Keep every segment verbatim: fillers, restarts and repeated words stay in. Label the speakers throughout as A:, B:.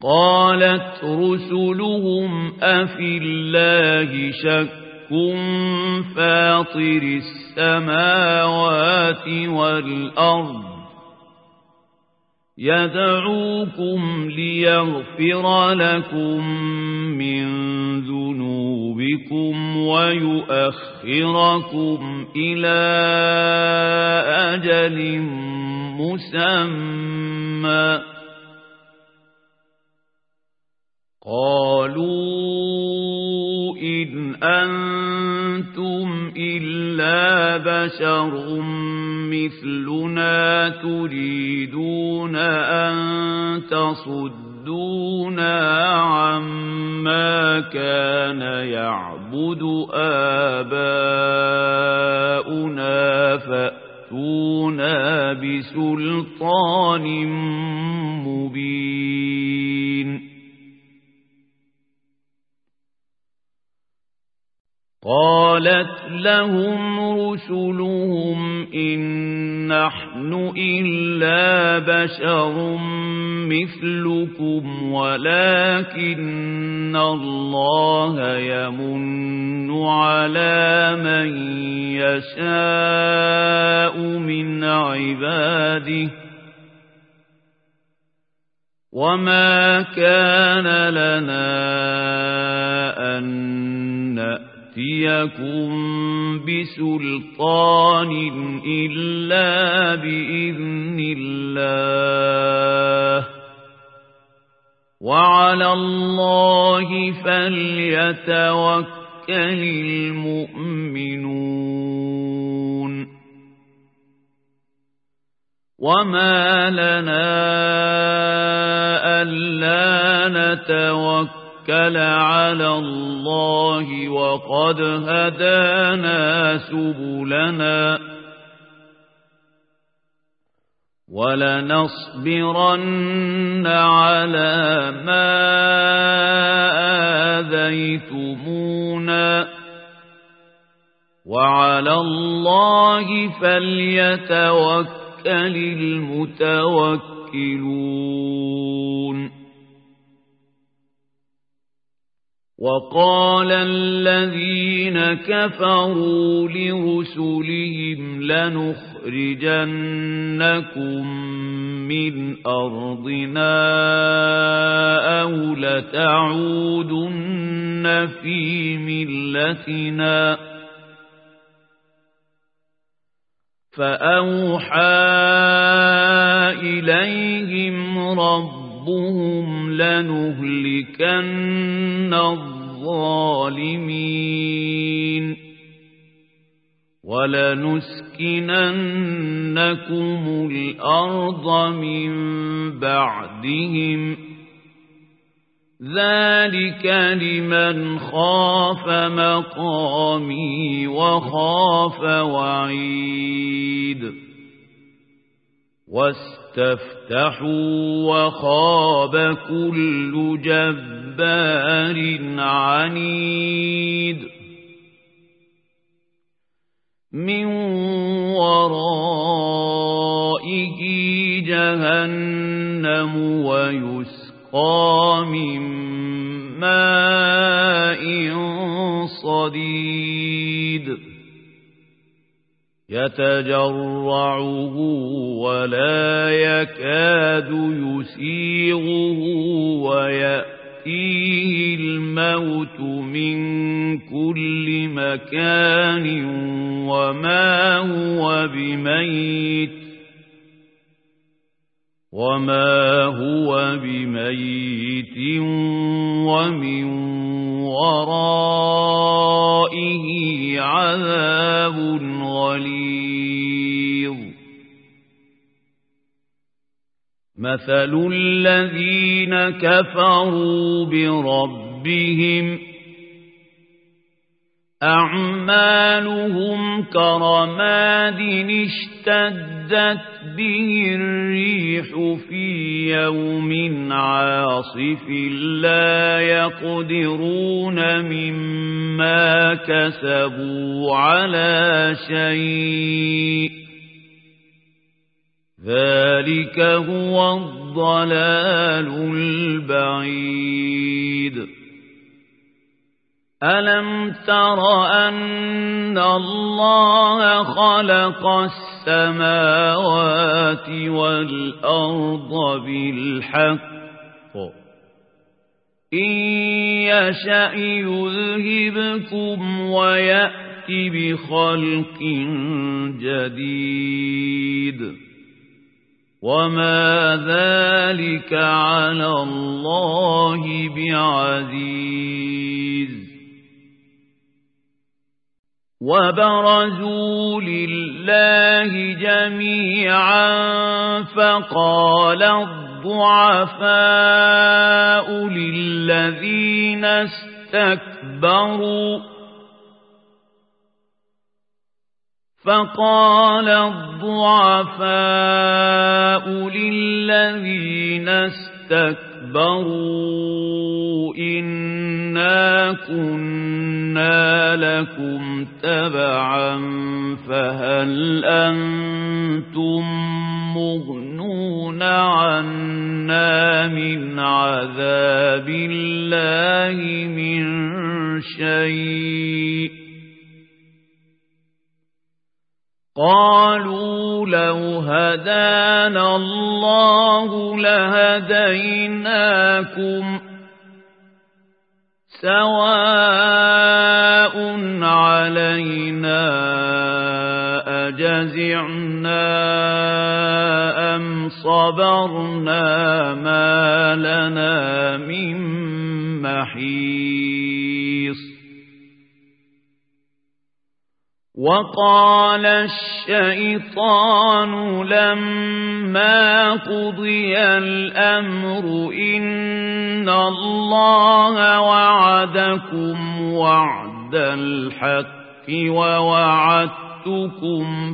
A: قالت رسلهم أفي الله شك فاطر السماوات والأرض يدعوكم ليغفر لكم من ذنوبكم ويؤخركم إلى أجل مسمى قالوا إن أنتم إلا بشر مثلنا تريدون أن تصدونا عما كان يعبد آباؤنا فأتونا بسلطان مبين قالت لهم رسلهم إن نحن إلا بشر مثلكم ولكن الله يمن على من يشاء من عباده وما كان لنا أن نأتيكم بسلطان إلا بإذن الله وعلى الله فليتوكل المؤمنون وما لنا ألا نتوكل على الله وقد هدانا سبلنا ولنصبرن على ما آذيتمونا وعلى الله فليتوكل المتوكلون وقال الذين كفروا لرسلهم لنخرجنكم من أرضنا أو لتعودن في ملتنا فأوحى إليهم ربهم لنهلكن الظالمين ولنسكننكم الأرض من بعدهم ذلك لمن خاف مقامي وخاف وعيد واستفتحوا وخاب كل جبار عنيد من ورائه جهنم ويسقى من ماء صديد يتجرعه ولا يكاد يسيغه ويأتيه الموت من كل مكان وما هو بميت وما هو بميت ومن ورائه عذاب غليظ مثل الذين كفروا بربهم أعمالهم كرماد اشتدت به الريح في يوم عاصف لا يقدرون مما كسبوا على شيء ذلك هو الضلال البعيد ألم تر أن الله خلق السماوات والأرض بالحق إن يشأ يذهبكم ويأت بخلق جديد وما ذلك على الله بعزيز وبرزوا لله جميعا فقال الضعفاء للذين استكبروا فقال الضعفاء للذين استكبروا إنا كنا لكم تبعا فهل أنتم مغنون عنا من عذاب الله من شيء قالوا لو هدانا الله لهديناكم سواء علينا أجزعنا أم صبرنا ما لنا من محيص وقال الشيطان لما قضي الأمر إن الله وعدكم وعد الحق ووعدتكم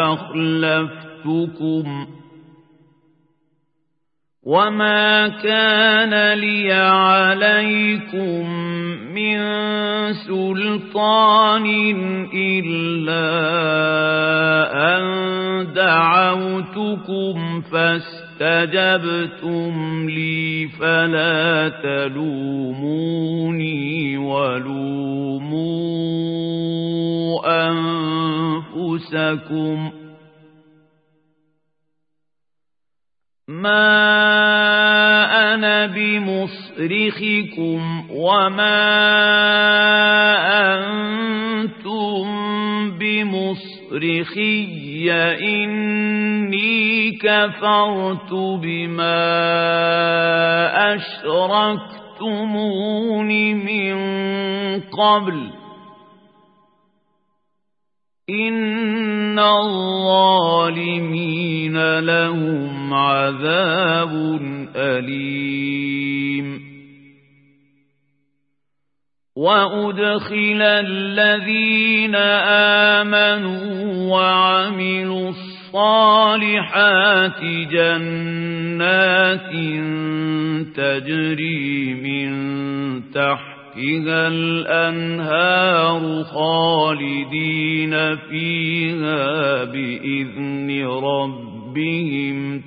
A: فأخلفتكم وما كان لي عليكم من سلطان إلا أن دعوتكم فاستجبتم لي فلا تلوموني ولوموا أنفسكم ما أنا بمصرخكم وما أنتم بمصرخي إني كفرت بما أشركتمون من قبل إن الظالمين لهم عذاب أليم وأدخل الذين آمنوا وعملوا الصالحات جنات تجري من تحت فيها الأنهار خالدين فيها بإذن ربهم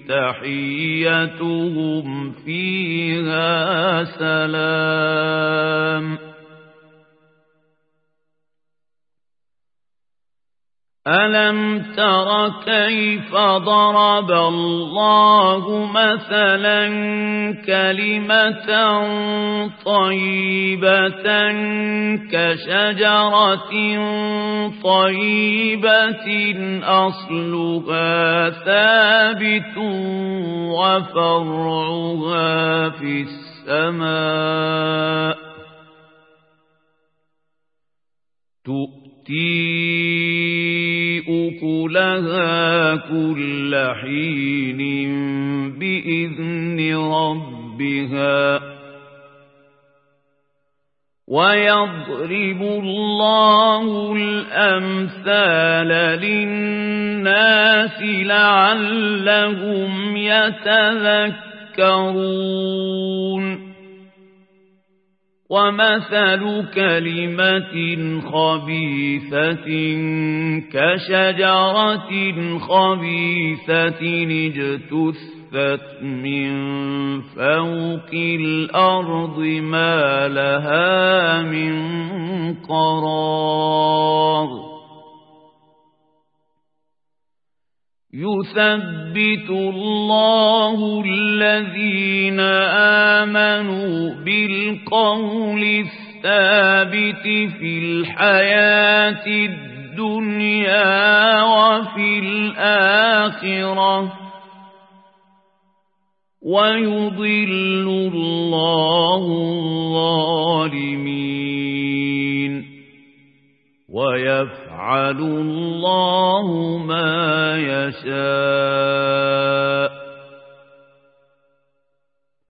A: تحيتهم فيها سلام ألم تر كيف ضرب الله مثلا كلمة طيبة كشجرة طيبة أصلها ثابت وفرعها في السماء تؤتي أكلها كل حين بإذن ربها ويضرب الله الأمثال للناس لعلهم يتذكرون ومثل كلمة خبيثة كشجرة خبيثة اجتثت من فوق الأرض ما لها من قرار يثبت الله الذين آمنوا بالقول الثابت في الحياة الدنيا وفي الآخرة ويضل الله الظالمين ويفعل الله ما يشاء.